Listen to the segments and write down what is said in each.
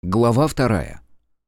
Глава 2.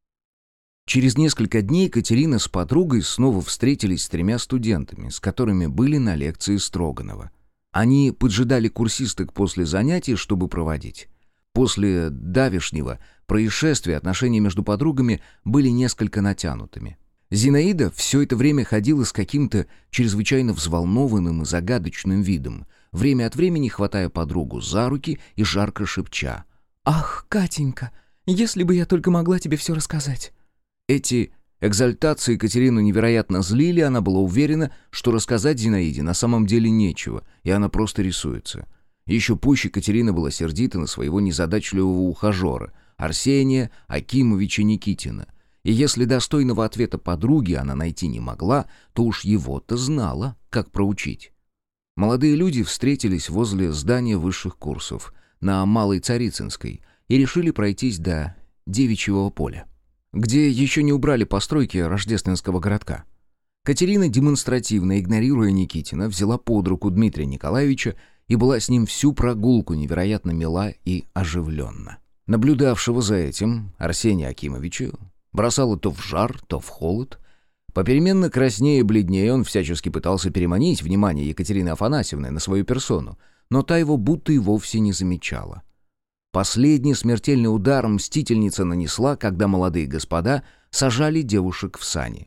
Через несколько дней Катерина с подругой снова встретились с 3 студентами, с которыми были на лекции Строганова. Они поджидали курсисток после занятий, чтобы проводить. После давешнего происшествия отношения между подругами были несколько натянутыми. Зинаида все это время ходила с каким-то чрезвычайно взволнованным и загадочным видом, время от времени хватая подругу за руки и жарко шепча: «Ах, Катенька, если бы я только могла тебе все рассказать». Эти экзальтации Катерину невероятно злили, она была уверена, что рассказать Зинаиде на самом деле нечего, и она просто рисуется. Еще пуще Катерина была сердита на своего незадачливого ухажера, Арсения Акимовича Никитина. И если достойного ответа подруги она найти не могла, то уж его-то знала, как проучить. Молодые люди встретились возле здания высших курсов на Малой Царицынской и решили пройтись до Девичьего поля, где еще не убрали постройки рождественского городка. Катерина, демонстративно игнорируя Никитина, взяла под руку Дмитрия Николаевича и была с ним всю прогулку невероятно мила и оживленна. Наблюдавшего за этим Арсения Акимовича бросало то в жар, то в холод. Попеременно краснее и бледнее он всячески пытался переманить внимание Екатерины Афанасьевны на свою персону, но та его будто и вовсе не замечала. Последний смертельный удар мстительница нанесла, когда молодые господа сажали девушек в сани.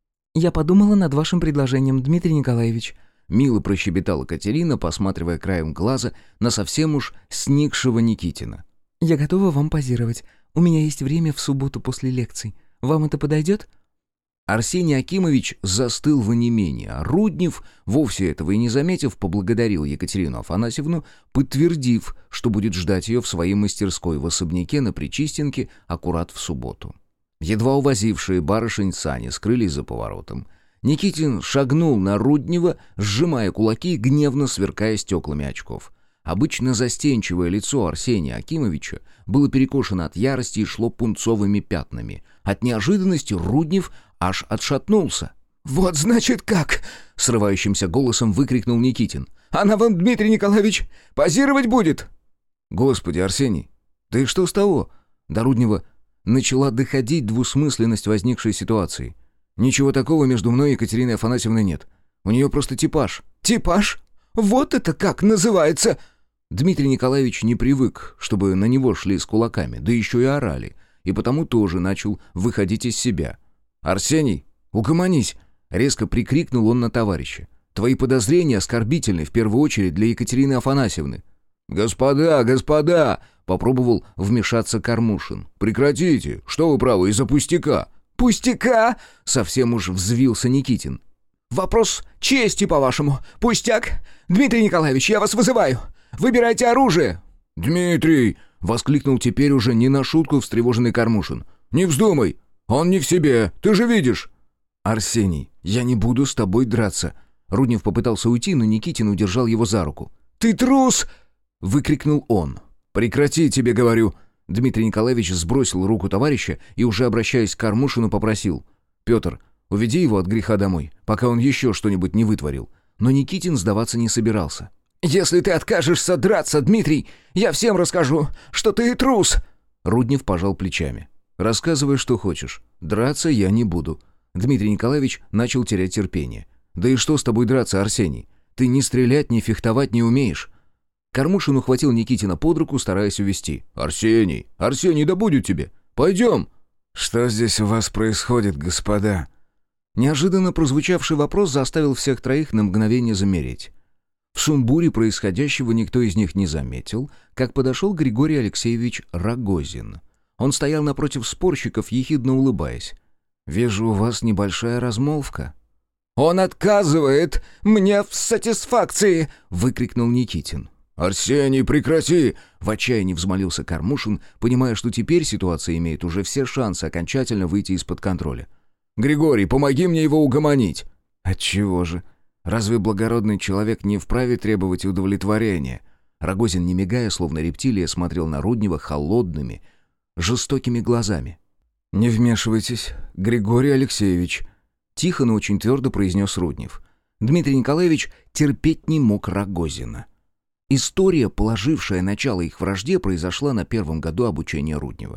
«Я подумала над вашим предложением, Дмитрий Николаевич», — мило прощебетала Катерина, посматривая краем глаза на совсем уж сникшего Никитина. «Я готова вам позировать. У меня есть время в субботу после лекций. Вам это подойдет?» Арсений Акимович застыл в онемении, а Руднев, вовсе этого и не заметив, поблагодарил Екатерину Афанасьевну, подтвердив, что будет ждать ее в своей мастерской в особняке на Причистенке аккурат в субботу. Едва увозившие барышень сани скрылись за поворотом. Никитин шагнул на Руднева, сжимая кулаки и гневно сверкая стеклами очков. Обычно застенчивое лицо Арсения Акимовича было перекошено от ярости и шло пунцовыми пятнами. От неожиданности Руднев аж отшатнулся. «Вот значит как!» — срывающимся голосом выкрикнул Никитин. «Она вам, Дмитрий Николаевич, позировать будет!» «Господи, Арсений, да и что с того?» До Руднева начала доходить двусмысленность возникшей ситуации. «Ничего такого между мной и Екатериной Афанасьевной нет. У нее просто типаж». «Типаж? Вот это как называется!» Дмитрий Николаевич не привык, чтобы на него шли с кулаками, да еще и орали, и потому тоже начал выходить из себя. «Арсений, угомонись!» — резко прикрикнул он на товарища. «Твои подозрения оскорбительны, в первую очередь, для Екатерины Афанасьевны». «Господа, господа!» — попробовал вмешаться Кормушин. «Прекратите! Что вы правы, из-за пустяка!» «Пустяка?» — совсем уж взвился Никитин. «Вопрос чести, по-вашему. Пустяк? Дмитрий Николаевич, я вас вызываю. Выбирайте оружие!» «Дмитрий!» — воскликнул теперь уже не на шутку встревоженный Кормушин. «Не вздумай! Он не в себе, ты же видишь!» «Арсений, я не буду с тобой драться!» Руднев попытался уйти, но Никитин удержал его за руку. «Ты трус!» — выкрикнул он. «Прекрати, тебе говорю!» Дмитрий Николаевич сбросил руку товарища и, уже обращаясь к Кормушину, попросил: «Петр, уведи его от греха домой, пока он еще что-нибудь не вытворил». Но Никитин сдаваться не собирался. «Если ты откажешься драться, Дмитрий, я всем расскажу, что ты трус!» Руднев пожал плечами. «Рассказывай, что хочешь. Драться я не буду». Дмитрий Николаевич начал терять терпение. «Да и что с тобой драться, Арсений? Ты ни стрелять, ни фехтовать не умеешь». Кормушин ухватил Никитина под руку, стараясь увести. «Арсений, Арсений, да будет тебе! Пойдем!» «Что здесь у вас происходит, господа?» Неожиданно прозвучавший вопрос заставил всех троих на мгновение замереть. В сумбуре происходящего никто из них не заметил, как подошел Григорий Алексеевич Рогозин. Он стоял напротив спорщиков, ехидно улыбаясь. «Вижу, у вас небольшая размолвка». «Он отказывает мне в сатисфакции!» — выкрикнул Никитин. «Арсений, прекрати!» — в отчаянии взмолился Кормушин, понимая, что теперь ситуация имеет уже все шансы окончательно выйти из-под контроля. «Григорий, помоги мне его угомонить!» «Отчего же? Разве благородный человек не вправе требовать удовлетворения?» Рогозин, не мигая, словно рептилия, смотрел на Руднева холодными, жестокими глазами. «Не вмешивайтесь, Григорий Алексеевич», — тихо, но очень твердо произнес Руднев. Дмитрий Николаевич терпеть не мог Рогозина. История, положившая начало их вражде, произошла на первом году обучения Руднева.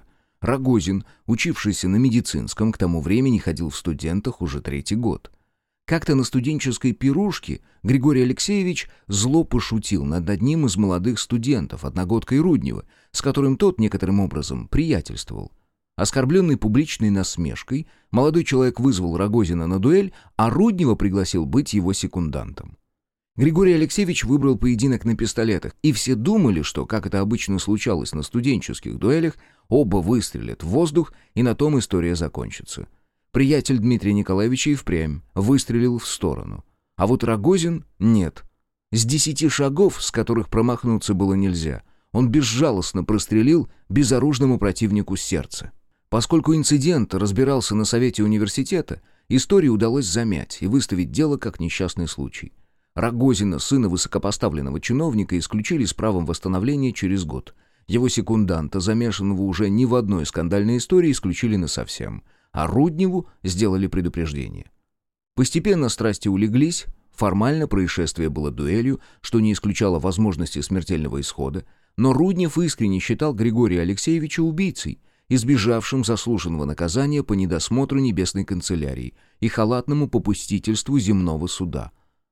Рогозин, учившийся на медицинском, к тому времени ходил в студентах уже 3-й год. Как-то на студенческой пирушке Григорий Алексеевич зло пошутил над одним из молодых студентов, одногодкой Руднева, с которым тот некоторым образом приятельствовал. Оскорбленный публичной насмешкой, молодой человек вызвал Рогозина на дуэль, а Руднева пригласил быть его секундантом. Григорий Алексеевич выбрал поединок на пистолетах, и все думали, что, как это обычно случалось на студенческих дуэлях, оба выстрелят в воздух, и на том история закончится. Приятель Дмитрия Николаевича и впрямь выстрелил в сторону. А вот Рогозин — нет. С 10 шагов, с которых промахнуться было нельзя, он безжалостно прострелил безоружному противнику сердце. Поскольку инцидент разбирался на совете университета, историю удалось замять и выставить дело как несчастный случай. Рогозина, сына высокопоставленного чиновника, исключили с правом восстановления через год. Его секунданта, замешанного уже ни в одной скандальной истории, исключили насовсем, а Рудневу сделали предупреждение. Постепенно страсти улеглись, формально происшествие было дуэлью, что не исключало возможности смертельного исхода, но Руднев искренне считал Григория Алексеевича убийцей, избежавшим заслуженного наказания по недосмотру небесной канцелярии и халатному попустительству земного суда.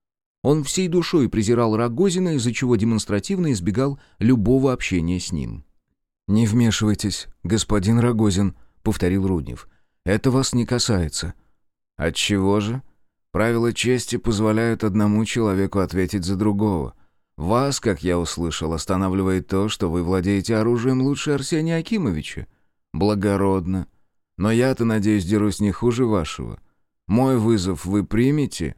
Он всей душой презирал Рогозина, из-за чего демонстративно избегал любого общения с ним. «Не вмешивайтесь, господин Рогозин», — повторил Руднев. «Это вас не касается». «Отчего же? Правила чести позволяют одному человеку ответить за другого. Вас, как я услышал, останавливает то, что вы владеете оружием лучше Арсения Акимовича. Благородно. Но я-то, надеюсь, дерусь не хуже вашего. Мой вызов вы примете?»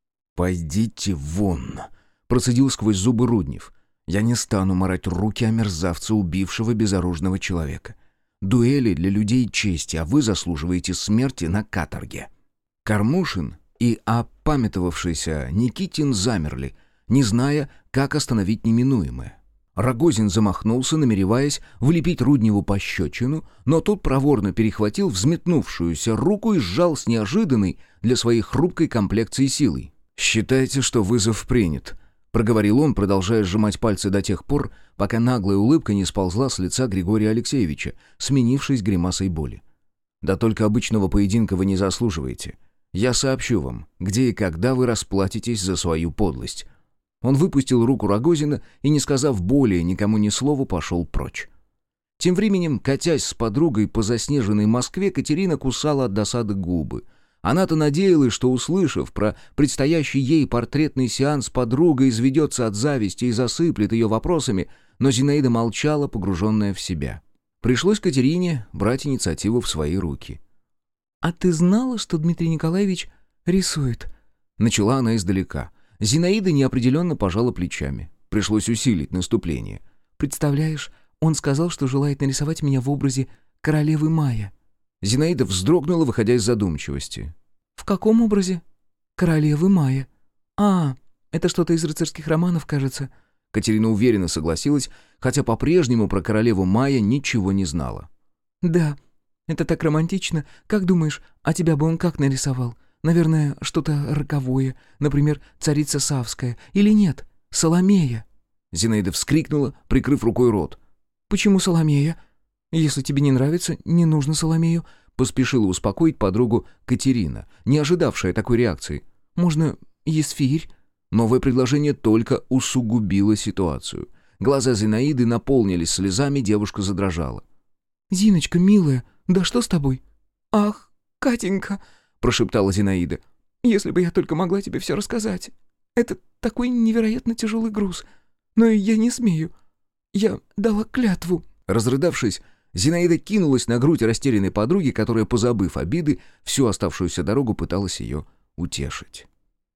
«Пойдите вон», — процедил сквозь зубы Руднев. «Я не стану марать руки о мерзавце, убившего безоружного человека. Дуэли для людей чести, а вы заслуживаете смерти на каторге». Кормушин и опамятовавшийся Никитин замерли, не зная, как остановить неминуемое. Рогозин замахнулся, намереваясь влепить Рудневу пощечину, но тот проворно перехватил взметнувшуюся руку и сжал с неожиданной для своей хрупкой комплекции силой. «Считайте, что вызов принят», — проговорил он, продолжая сжимать пальцы до тех пор, пока наглая улыбка не сползла с лица Григория Алексеевича, сменившись гримасой боли. «Да только обычного поединка вы не заслуживаете. Я сообщу вам, где и когда вы расплатитесь за свою подлость». Он выпустил руку Рогозина и, не сказав более никому ни слова, пошел прочь. Тем временем, катясь с подругой по заснеженной Москве, Катерина кусала от досады губы. Она-то надеялась, что, услышав про предстоящий ей портретный сеанс, подруга изведется от зависти и засыплет ее вопросами, но Зинаида молчала, погруженная в себя. Пришлось Катерине брать инициативу в свои руки. «А ты знала, что Дмитрий Николаевич рисует?» Начала она издалека. Зинаида неопределенно пожала плечами. Пришлось усилить наступление. «Представляешь, он сказал, что желает нарисовать меня в образе королевы Майя». Зинаида вздрогнула, выходя из задумчивости. «В каком образе?» «Королевы Майя». «А, это что-то из рыцарских романов, кажется». Катерина уверенно согласилась, хотя по-прежнему про королеву Майя ничего не знала. «Да, это так романтично. Как думаешь, а тебя бы он как нарисовал? Наверное, что-то роковое, например, царица Савская. Или нет, Соломея?» Зинаида вскрикнула, прикрыв рукой рот. «Почему Соломея? Если тебе не нравится, не нужно Соломею», — поспешила успокоить подругу Катерина, не ожидавшая такой реакции. «Можно Есфирь?» Новое предложение только усугубило ситуацию. Глаза Зинаиды наполнились слезами, девушка задрожала. «Зиночка, милая, да что с тобой?» «Ах, Катенька», — прошептала Зинаида, «если бы я только могла тебе все рассказать. Это такой невероятно тяжелый груз. Но я не смею. Я дала клятву». Разрыдавшись, Зинаида кинулась на грудь растерянной подруги, которая, позабыв обиды, всю оставшуюся дорогу пыталась ее утешить.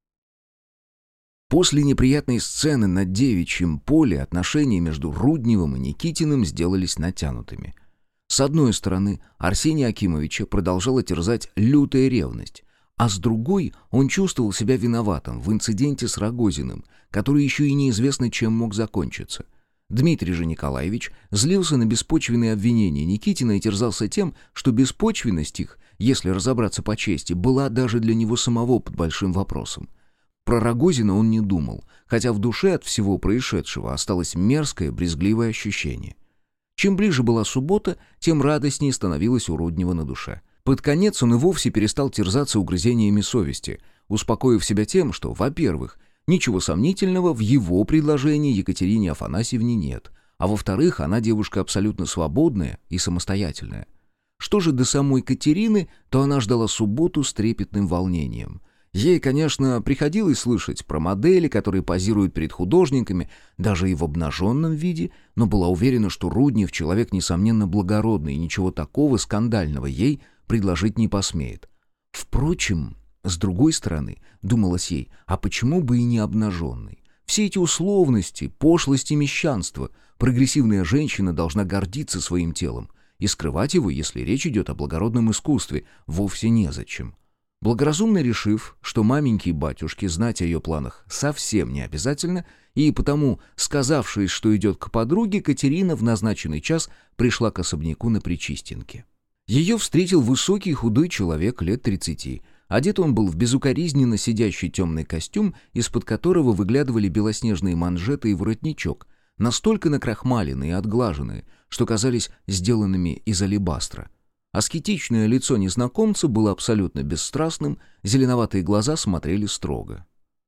После неприятной сцены на девичьем поле отношения между Рудневым и Никитиным сделались натянутыми. С одной стороны, Арсения Акимовича продолжала терзать лютая ревность, а с другой он чувствовал себя виноватым в инциденте с Рогозиным, который еще и неизвестно чем мог закончиться. Дмитрий же Николаевич злился на беспочвенные обвинения Никитина и терзался тем, что беспочвенность их, если разобраться по чести, была даже для него самого под большим вопросом. Про Рогозина он не думал, хотя в душе от всего происшедшего осталось мерзкое, брезгливое ощущение. Чем ближе была суббота, тем радостнее становилось у Руднева на душе. Под конец он и вовсе перестал терзаться угрызениями совести, успокоив себя тем, что, во-первых, ничего сомнительного в его предложении Екатерине Афанасьевне нет, а во-вторых, она девушка абсолютно свободная и самостоятельная. Что же до самой Катерины, то она ждала субботу с трепетным волнением. Ей, конечно, приходилось слышать про модели, которые позируют перед художниками, даже и в обнаженном виде, но была уверена, что Руднев человек, несомненно, благородный, и ничего такого скандального ей предложить не посмеет. Впрочем, с другой стороны, думалось ей, а почему бы и не обнаженный? Все эти условности, пошлости, мещанство. Прогрессивная женщина должна гордиться своим телом, и скрывать его, если речь идет о благородном искусстве, вовсе незачем. Благоразумно решив, что маменьке и батюшке знать о ее планах совсем не обязательно, и потому, сказавшись, что идет к подруге, Катерина в назначенный час пришла к особняку на Причистенке. Ее встретил высокий худой человек лет 30. Одет он был в безукоризненно сидящий темный костюм, из-под которого выглядывали белоснежные манжеты и воротничок, настолько накрахмаленные и отглаженные, что казались сделанными из алебастра. Аскетичное лицо незнакомца было абсолютно бесстрастным, зеленоватые глаза смотрели строго.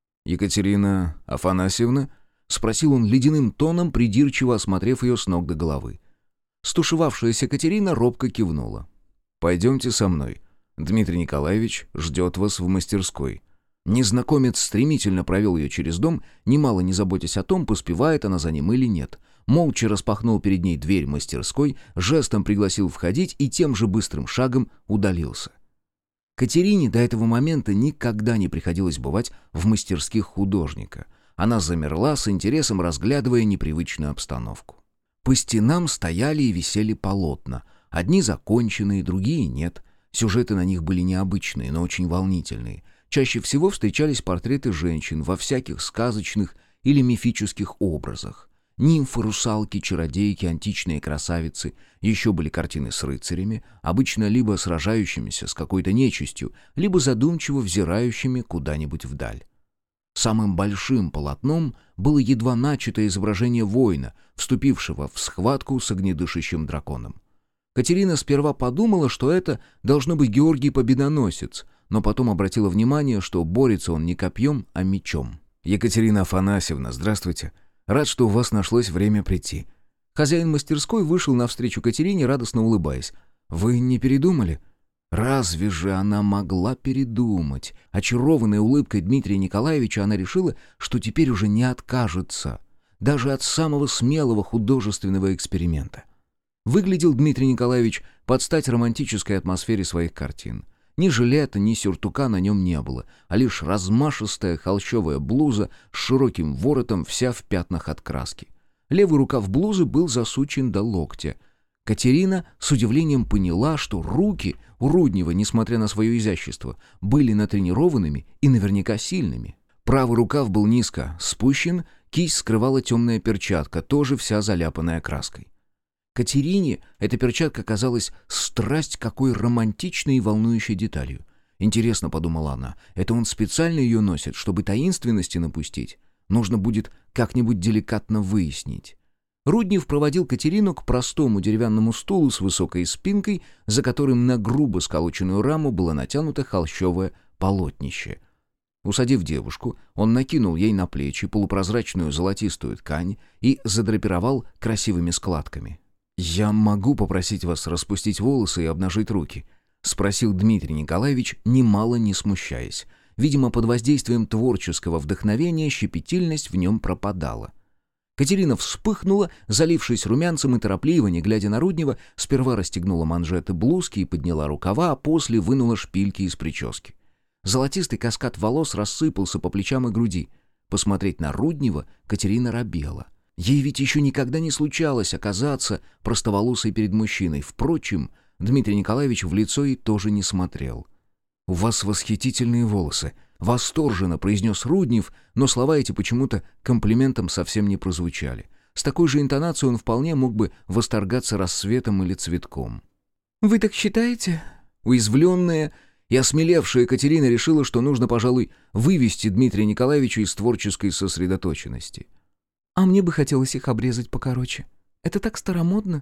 «Екатерина Афанасьевна?» — спросил он ледяным тоном, придирчиво осмотрев ее с ног до головы. Стушевавшаяся Катерина робко кивнула. «Пойдемте со мной. Дмитрий Николаевич ждет вас в мастерской». Незнакомец стремительно провел ее через дом, немало не заботясь о том, поспевает она за ним или нет. Молча распахнул перед ней дверь мастерской, жестом пригласил входить и тем же быстрым шагом удалился. Катерине до этого момента никогда не приходилось бывать в мастерских художника. Она замерла с интересом, разглядывая непривычную обстановку. По стенам стояли и висели полотна. Одни законченные, другие нет. Сюжеты на них были необычные, но очень волнительные. Чаще всего встречались портреты женщин во всяких сказочных или мифических образах. Нимфы, русалки, чародейки, античные красавицы. Еще были картины с рыцарями, обычно либо сражающимися с какой-то нечистью, либо задумчиво взирающими куда-нибудь вдаль. Самым большим полотном было едва начатое изображение воина, вступившего в схватку с огнедышащим драконом. Катерина сперва подумала, что это должно быть Георгий Победоносец, но потом обратила внимание, что борется он не копьем, а мечом. «Екатерина Афанасьевна, здравствуйте. Рад, что у вас нашлось время прийти». Хозяин мастерской вышел навстречу Катерине, радостно улыбаясь. «Вы не передумали?» Разве же она могла передумать? Очарованная улыбкой Дмитрия Николаевича, она решила, что теперь уже не откажется даже от самого смелого художественного эксперимента. Выглядел Дмитрий Николаевич под стать романтической атмосфере своих картин. Ни жилета, ни сюртука на нем не было, а лишь размашистая холщовая блуза с широким воротом, вся в пятнах от краски. Левый рукав блузы был засучен до локтя. Катерина с удивлением поняла, что руки у Руднева, несмотря на свое изящество, были натренированными и наверняка сильными. Правый рукав был низко спущен, кисть скрывала темная перчатка, тоже вся заляпанная краской. Катерине эта перчатка казалась страсть какой романтичной и волнующей деталью. «Интересно», — подумала она, — «это он специально ее носит, чтобы таинственности напустить? Нужно будет как-нибудь деликатно выяснить». Руднев проводил Катерину к простому деревянному стулу с высокой спинкой, за которым на грубо сколоченную раму было натянуто холщовое полотнище. Усадив девушку, он накинул ей на плечи полупрозрачную золотистую ткань и задрапировал красивыми складками. «Я могу попросить вас распустить волосы и обнажить руки?» — спросил Дмитрий Николаевич, немало не смущаясь. Видимо, под воздействием творческого вдохновения щепетильность в нем пропадала. Катерина вспыхнула, залившись румянцем и торопливо, не глядя на Руднева, сперва расстегнула манжеты блузки и подняла рукава, а после вынула шпильки из прически. Золотистый каскад волос рассыпался по плечам и груди. Посмотреть на Руднева Катерина робела. Ей ведь еще никогда не случалось оказаться простоволосой перед мужчиной. Впрочем, Дмитрий Николаевич в лицо ей тоже не смотрел. «У вас восхитительные волосы», — восторженно произнес Руднев, но слова эти почему-то комплиментом совсем не прозвучали. С такой же интонацией он вполне мог бы восторгаться рассветом или цветком. «Вы так считаете?» Уязвленная и осмелевшая Екатерина решила, что нужно, пожалуй, вывести Дмитрия Николаевича из творческой сосредоточенности. «А мне бы хотелось их обрезать покороче. Это так старомодно.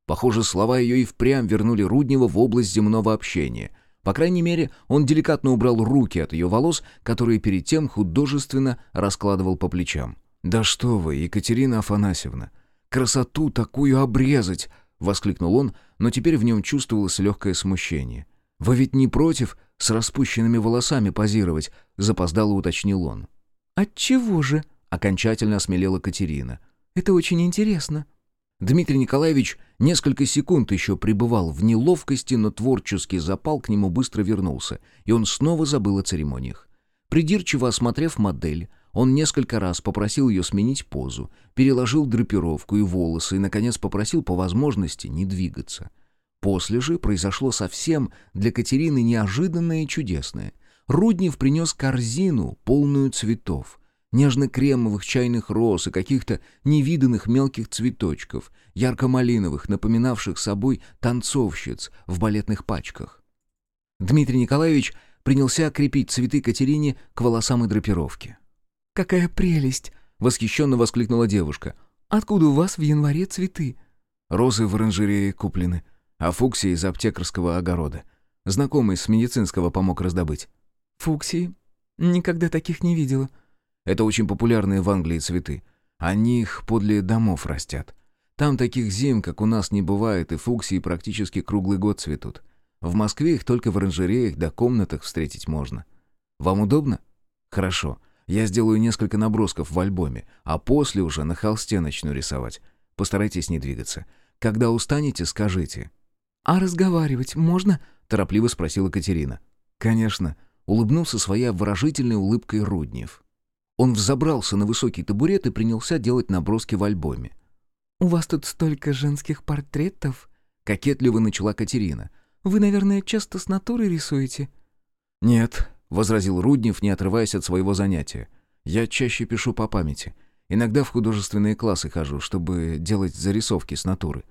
Похоже, слова ее и впрямь вернули Руднева в область земного общения. По крайней мере, он деликатно убрал руки от ее волос, которые перед тем художественно раскладывал по плечам. «Да что вы, Екатерина Афанасьевна, красоту такую обрезать!» — воскликнул он, но теперь в нем чувствовалось легкое смущение. «Вы ведь не против с распущенными волосами позировать?» — запоздало уточнил он. «Отчего же?» — окончательно осмелела Катерина. «Это очень интересно». Дмитрий Николаевич несколько секунд еще пребывал в неловкости, но творческий запал к нему быстро вернулся, и он снова забыл о церемониях. Придирчиво осмотрев модель, он несколько раз попросил ее сменить позу, переложил драпировку и волосы и, наконец, попросил по возможности не двигаться. После же произошло совсем для Катерины неожиданное и чудесное. Руднев принес корзину, полную цветов. Нежно-кремовых чайных роз и каких-то невиданных мелких цветочков, ярко-малиновых, напоминавших собой танцовщиц в балетных пачках. Дмитрий Николаевич принялся крепить цветы Катерине к волосам и драпировке. «Какая прелесть!» — восхищенно воскликнула девушка. «Откуда у вас в январе цветы?» «Розы в оранжерее куплены, а фуксии из аптекарского огорода. Знакомый с медицинского помог раздобыть». «Фуксии? Никогда таких не видела». Это очень популярные в Англии цветы. Они их подле домов растят. Там таких зим, как у нас, не бывает, и фуксии практически круглый год цветут. В Москве их только в оранжереях да комнатах встретить можно. Вам удобно? Хорошо. Я сделаю несколько набросков в альбоме, а после уже на холсте начну рисовать. Постарайтесь не двигаться. Когда устанете, скажите». «А разговаривать можно?» — торопливо спросила Катерина. «Конечно», — улыбнулся своей обворожительной улыбкой Руднев. Он взобрался на высокий табурет и принялся делать наброски в альбоме. «У вас тут столько женских портретов?» — кокетливо начала Катерина. «Вы, наверное, часто с натуры рисуете?» «Нет», — возразил Руднев, не отрываясь от своего занятия. «Я чаще пишу по памяти. Иногда в художественные классы хожу, чтобы делать зарисовки с натуры».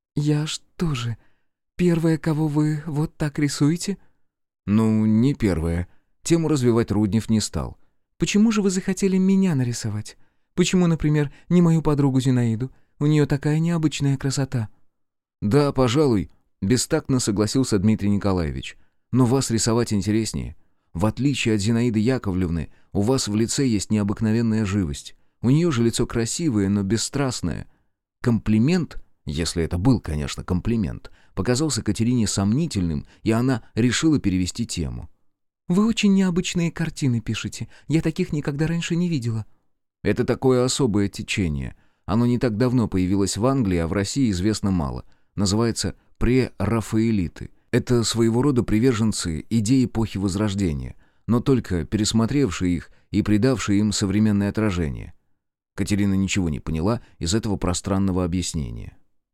«Я что же, первая, кого вы вот так рисуете?» «Ну, не первая». Тему развивать Руднев не стал. «Почему же вы захотели меня нарисовать? Почему, например, не мою подругу Зинаиду? У нее такая необычная красота». «Да, пожалуй», — бестактно согласился Дмитрий Николаевич. «Но вас рисовать интереснее. В отличие от Зинаиды Яковлевны, у вас в лице есть необыкновенная живость. У нее же лицо красивое, но бесстрастное». Комплимент, если это был, конечно, комплимент, показался Катерине сомнительным, и она решила перевести тему. «Вы очень необычные картины пишете. Я таких никогда раньше не видела». «Это такое особое течение. Оно не так давно появилось в Англии, а в России известно мало. Называется прерафаэлиты. Это своего рода приверженцы идей эпохи Возрождения, но только пересмотревшие их и придавшие им современное отражение». Катерина ничего не поняла из этого пространного объяснения.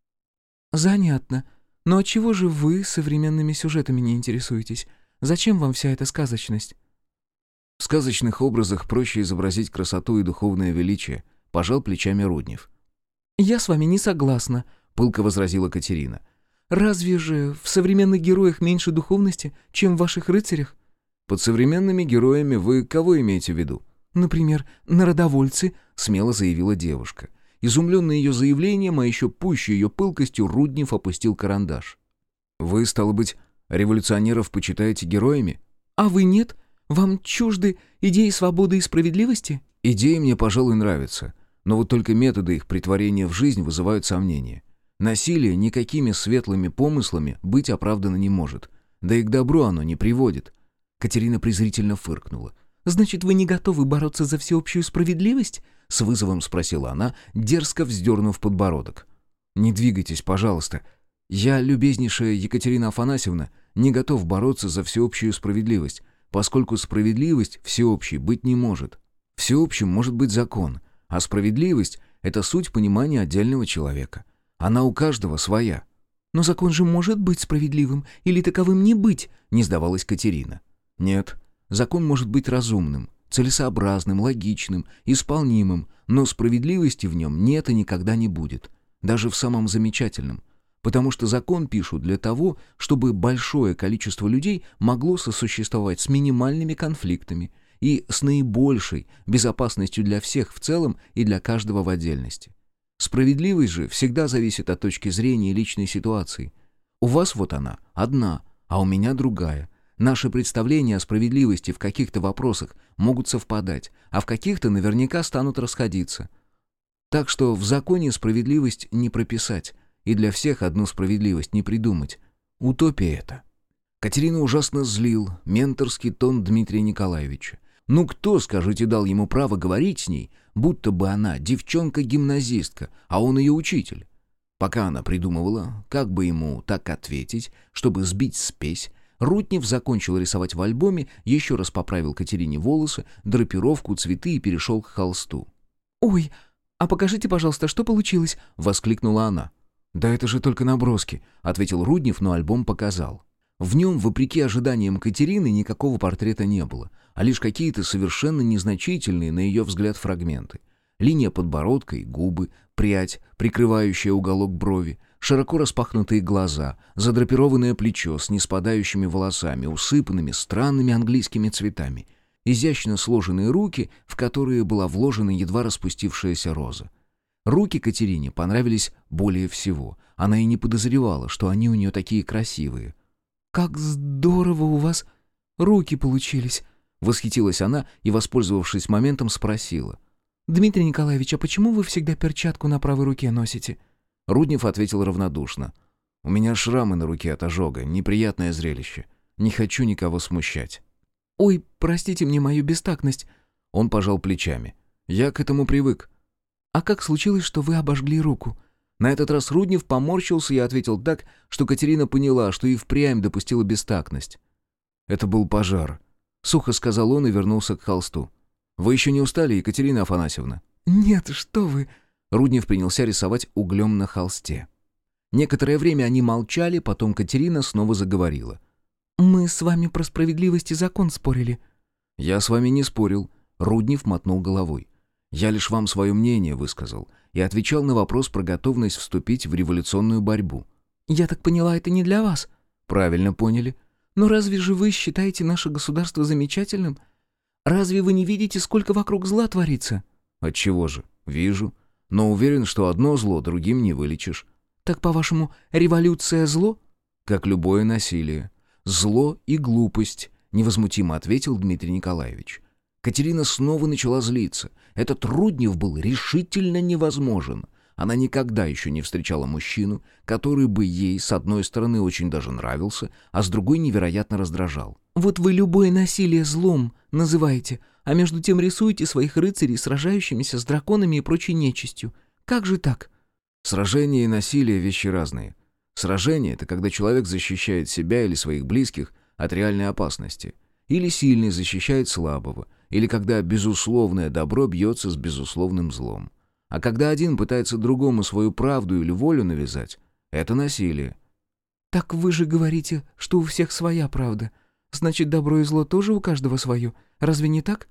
«Занятно. Но отчего же вы современными сюжетами не интересуетесь? Зачем вам вся эта сказочность?» «В сказочных образах проще изобразить красоту и духовное величие», — пожал плечами Руднев. «Я с вами не согласна», — пылко возразила Катерина. «Разве же в современных героях меньше духовности, чем в ваших рыцарях?» «Под современными героями вы кого имеете в виду?» «Например, народовольцы», — смело заявила девушка. Изумленный ее заявлением, а еще пуще ее пылкостью, Руднев опустил карандаш. «Вы, стало быть, революционеров почитаете героями?» «А вы нет? Вам чужды идеи свободы и справедливости?» «Идеи мне, пожалуй, нравятся, но вот только методы их претворения в жизнь вызывают сомнения. Насилие никакими светлыми помыслами быть оправдано не может, да и к добру оно не приводит». Катерина презрительно фыркнула. «Значит, вы не готовы бороться за всеобщую справедливость?» — с вызовом спросила она, дерзко вздернув подбородок. «Не двигайтесь, пожалуйста. Я, любезнейшая Екатерина Афанасьевна, не готов бороться за всеобщую справедливость, поскольку справедливость всеобщей быть не может. Всеобщим может быть закон, а справедливость — это суть понимания отдельного человека. Она у каждого своя». «Но закон же может быть справедливым или таковым не быть?» — не сдавалась Катерина. «Нет, закон может быть разумным, целесообразным, логичным, исполнимым, но справедливости в нем нет и никогда не будет, даже в самом замечательном. Потому что закон пишут для того, чтобы большое количество людей могло сосуществовать с минимальными конфликтами и с наибольшей безопасностью для всех в целом и для каждого в отдельности. Справедливость же всегда зависит от точки зрения и личной ситуации. У вас вот она, одна, а у меня другая. Наши представления о справедливости в каких-то вопросах могут совпадать, а в каких-то наверняка станут расходиться. Так что в законе справедливость не прописать, и для всех одну справедливость не придумать. Утопия это. Катерину ужасно злил менторский тон Дмитрия Николаевича. Ну кто, скажите, дал ему право говорить с ней, будто бы она девчонка-гимназистка, а он ее учитель? Пока она придумывала, как бы ему так ответить, чтобы сбить спесь, Руднев закончил рисовать в альбоме, еще раз поправил Катерине волосы, драпировку, цветы и перешел к холсту. «Ой, а покажите, пожалуйста, что получилось?» — воскликнула она. «Да это же только наброски», — ответил Руднев, но альбом показал. В нем, вопреки ожиданиям Катерины, никакого портрета не было, а лишь какие-то совершенно незначительные, на ее взгляд, фрагменты. Линия подбородка и губы, прядь, прикрывающая уголок брови, широко распахнутые глаза, задрапированное плечо с неспадающими волосами, усыпанными странными английскими цветами, изящно сложенные руки, в которые была вложена едва распустившаяся роза. Руки Катерине понравились более всего. Она и не подозревала, что они у нее такие красивые. «Как здорово у вас руки получились!» — восхитилась она и, воспользовавшись моментом, спросила. «Дмитрий Николаевич, а почему вы всегда перчатку на правой руке носите?» Руднев ответил равнодушно. «У меня шрамы на руке от ожога, неприятное зрелище. Не хочу никого смущать». «Ой, простите мне мою бестактность». Он пожал плечами. «Я к этому привык». «А как случилось, что вы обожгли руку?» На этот раз Руднев поморщился и ответил так, что Катерина поняла, что и впрямь допустила бестактность. «Это был пожар», — сухо сказал он и вернулся к холсту. «Вы еще не устали, Екатерина Афанасьевна?» «Нет, что вы...» Руднев принялся рисовать углем на холсте. Некоторое время они молчали, потом Катерина снова заговорила. «Мы с вами про справедливость и закон спорили». «Я с вами не спорил», — Руднев мотнул головой. «Я лишь вам свое мнение высказал и отвечал на вопрос про готовность вступить в революционную борьбу». «Я так поняла, это не для вас?» «Правильно поняли». «Но разве же вы считаете наше государство замечательным? Разве вы не видите, сколько вокруг зла творится?» «Отчего же? Вижу. Но уверен, что одно зло другим не вылечишь». «Так, по-вашему, революция зло?» «Как любое насилие. Зло и глупость», — невозмутимо ответил Дмитрий Николаевич. Катерина снова начала злиться. Этот Руднев был решительно невозможен. Она никогда еще не встречала мужчину, который бы ей, с одной стороны, очень даже нравился, а с другой невероятно раздражал. «Вот вы любое насилие злом называете, а между тем рисуете своих рыцарей сражающимися с драконами и прочей нечистью. Как же так?» Сражение и насилие — вещи разные. Сражение — это когда человек защищает себя или своих близких от реальной опасности. Или сильный защищает слабого. Или когда безусловное добро бьется с безусловным злом. А когда один пытается другому свою правду или волю навязать, это насилие. «Так вы же говорите, что у всех своя правда. Значит, добро и зло тоже у каждого свое. Разве не так?»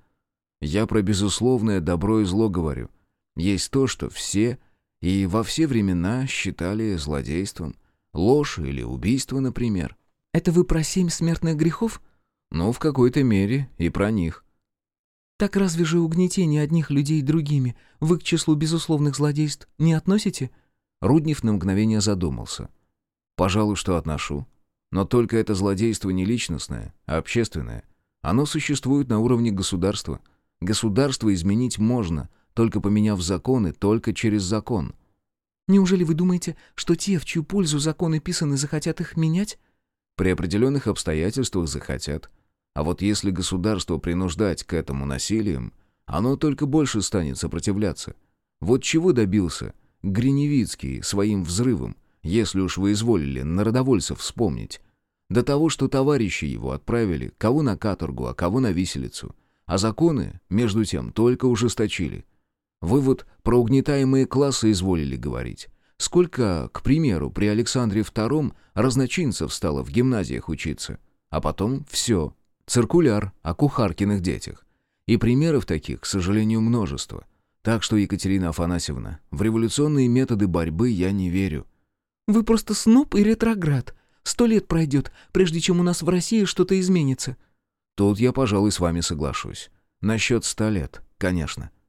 Я про безусловное добро и зло говорю. Есть то, что все и во все времена считали злодейством. Ложь или убийство, например. «Это вы про 7 смертных грехов?» Ну, в какой-то мере и про них. «Так разве же угнетение одних людей другими вы к числу безусловных злодейств не относите?» Руднев на мгновение задумался. «Пожалуй, что отношу. Но только это злодейство не личностное, а общественное. Оно существует на уровне государства. Государство изменить можно, только поменяв законы, только через закон». «Неужели вы думаете, что те, в чью пользу законы писаны, захотят их менять?» «При определенных обстоятельствах захотят. А вот если государство принуждать к этому насилием, оно только больше станет сопротивляться. Вот чего добился Гриневицкий своим взрывом, если уж вы изволили народовольцев вспомнить. До того, что товарищи его отправили, кого на каторгу, а кого на виселицу. А законы, между тем, только ужесточили. Вы вот про угнетаемые классы изволили говорить. Сколько, к примеру, при Александре II разночинцев стало в гимназиях учиться. А потом все. Циркуляр о кухаркиных детях. И примеров таких, к сожалению, множество. Так что, Екатерина Афанасьевна, в революционные методы борьбы я не верю». «Вы просто сноб и ретроград. 100 лет пройдет, прежде чем у нас в России что-то изменится». Тут я, пожалуй, с вами соглашусь. Насчет 100 лет, конечно.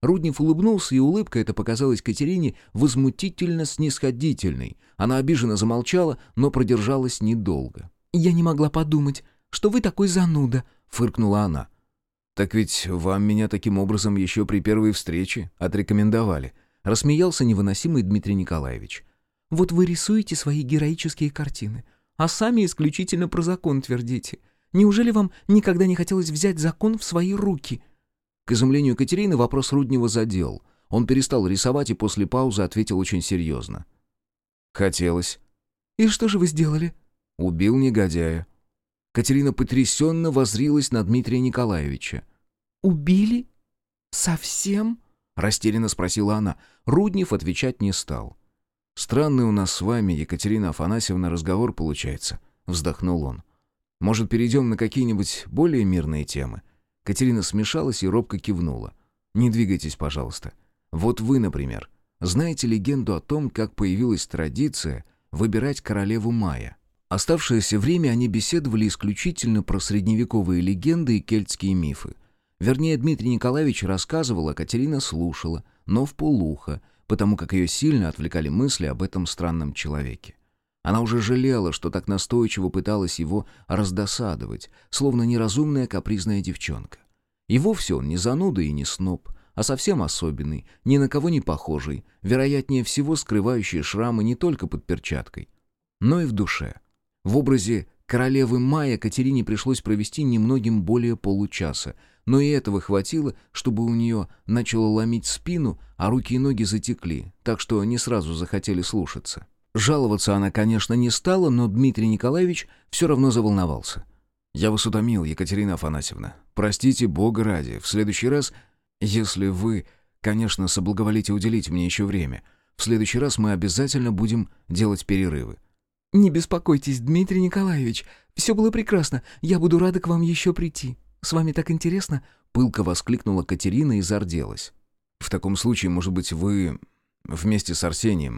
Руднев улыбнулся, и улыбка эта показалась Катерине возмутительно снисходительной. Она обиженно замолчала, но продержалась недолго. «Я не могла подумать, что вы такой зануда», — фыркнула она. «Так ведь вам меня таким образом еще при первой встрече отрекомендовали», — рассмеялся невыносимый Дмитрий Николаевич. «Вот вы рисуете свои героические картины, а сами исключительно про закон твердите. Неужели вам никогда не хотелось взять закон в свои руки?» К изумлению Катерины вопрос Руднева задел. Он перестал рисовать и после паузы ответил очень серьезно. «Хотелось». «И что же вы сделали?» «Убил негодяя». Катерина потрясенно воззрилась на Дмитрия Николаевича. «Убили? Совсем?» — растерянно спросила она. Руднев отвечать не стал. «Странный у нас с вами, Екатерина Афанасьевна, разговор получается», — вздохнул он. «Может, перейдем на какие-нибудь более мирные темы?» Катерина смешалась и робко кивнула. «Не двигайтесь, пожалуйста. Вот вы, например, знаете легенду о том, как появилась традиция выбирать королеву мая?» Оставшееся время они беседовали исключительно про средневековые легенды и кельтские мифы. Вернее, Дмитрий Николаевич рассказывал, а Катерина слушала, но вполуха, потому как ее сильно отвлекали мысли об этом странном человеке. Она уже жалела, что так настойчиво пыталась его раздосадовать, словно неразумная капризная девчонка. И вовсе он не зануда и не сноб, а совсем особенный, ни на кого не похожий, вероятнее всего скрывающий шрамы не только под перчаткой, но и в душе. В образе королевы Майя Катерине пришлось провести немногим более получаса, но и этого хватило, чтобы у нее начало ломить спину, а руки и ноги затекли, так что не сразу захотели слушаться. Жаловаться она, конечно, не стала, но Дмитрий Николаевич все равно заволновался. «Я вас утомил, Екатерина Афанасьевна. Простите, Бога ради. В следующий раз, если вы, конечно, соблаговолите уделить мне еще время, в следующий раз мы обязательно будем делать перерывы». «Не беспокойтесь, Дмитрий Николаевич. Все было прекрасно. Я буду рада к вам еще прийти. С вами так интересно», — пылко воскликнула Катерина и зарделась. «В таком случае, может быть, вы вместе с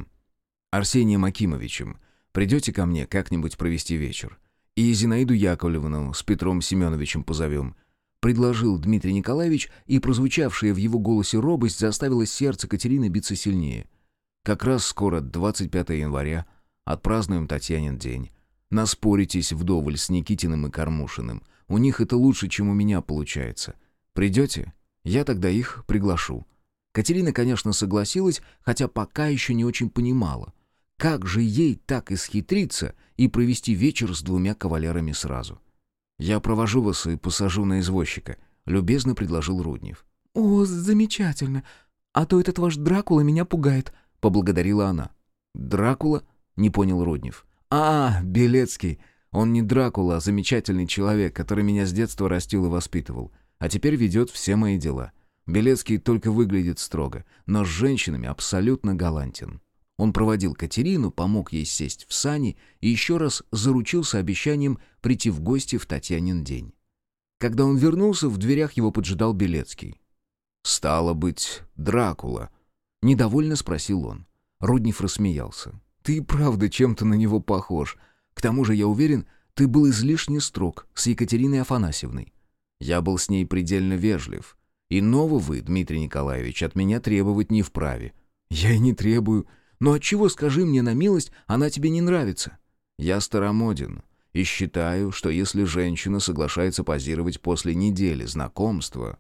Арсением Акимовичем, придете ко мне как-нибудь провести вечер? И Зинаиду Яковлевну с Петром Семеновичем позовем», — предложил Дмитрий Николаевич, и прозвучавшая в его голосе робость заставила сердце Катерины биться сильнее. «Как раз скоро 25 января. Отпразднуем Татьянин день. Наспоритесь вдоволь с Никитиным и Кормушиным. У них это лучше, чем у меня получается. Придете? Я тогда их приглашу». Катерина, конечно, согласилась, хотя пока еще не очень понимала. Как же ей так исхитриться и провести вечер с двумя кавалерами сразу? «Я провожу вас и посажу на извозчика», — любезно предложил Руднев. «О, замечательно. А то этот ваш Дракула меня пугает», — поблагодарила она. «Дракула?» — не понял Руднев. Белецкий. Он не Дракула, а замечательный человек, который меня с детства растил и воспитывал, а теперь ведет все мои дела. Белецкий только выглядит строго, но с женщинами абсолютно галантен». Он проводил Катерину, помог ей сесть в сани и еще раз заручился обещанием прийти в гости в Татьянин день. Когда он вернулся, в дверях его поджидал Белецкий. «Стало быть, Дракула?» — недовольно спросил он. Руднев рассмеялся. «Ты правда чем-то на него похож. К тому же, я уверен, ты был излишне строг с Екатериной Афанасьевной. Я был с ней предельно вежлив. Иного вы, Дмитрий Николаевич, от меня требовать не вправе». «Я и не требую. Но отчего, скажи мне на милость, она тебе не нравится?» «Я старомоден и считаю, что если женщина соглашается позировать после недели знакомства,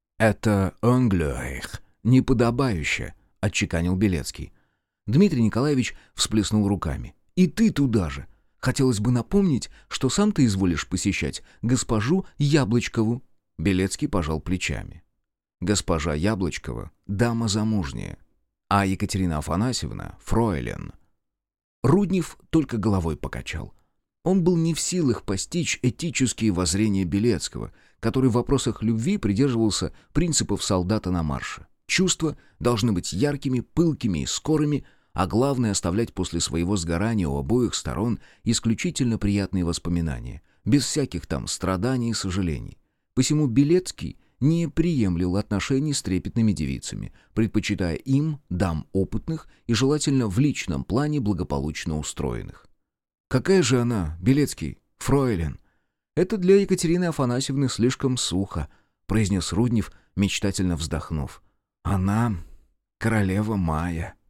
это «англёих» неподобающе», — отчеканил Белецкий. Дмитрий Николаевич всплеснул руками. «И ты туда же. Хотелось бы напомнить, что сам ты изволишь посещать госпожу Яблочкову». Белецкий пожал плечами. «Госпожа Яблочкова — дама замужняя, а Екатерина Афанасьевна — фройлен». Руднев только головой покачал. Он был не в силах постичь этические воззрения Белецкого, который в вопросах любви придерживался принципов солдата на марше. Чувства должны быть яркими, пылкими и скорыми, а главное — оставлять после своего сгорания у обоих сторон исключительно приятные воспоминания, без всяких там страданий и сожалений. Посему Белецкий не приемлил отношений с трепетными девицами, предпочитая им дам опытных и желательно в личном плане благополучно устроенных. «Какая же она, Белецкий, фройлен?» «Это для Екатерины Афанасьевны слишком сухо», — произнес Руднев, мечтательно вздохнув. Она королева Майя.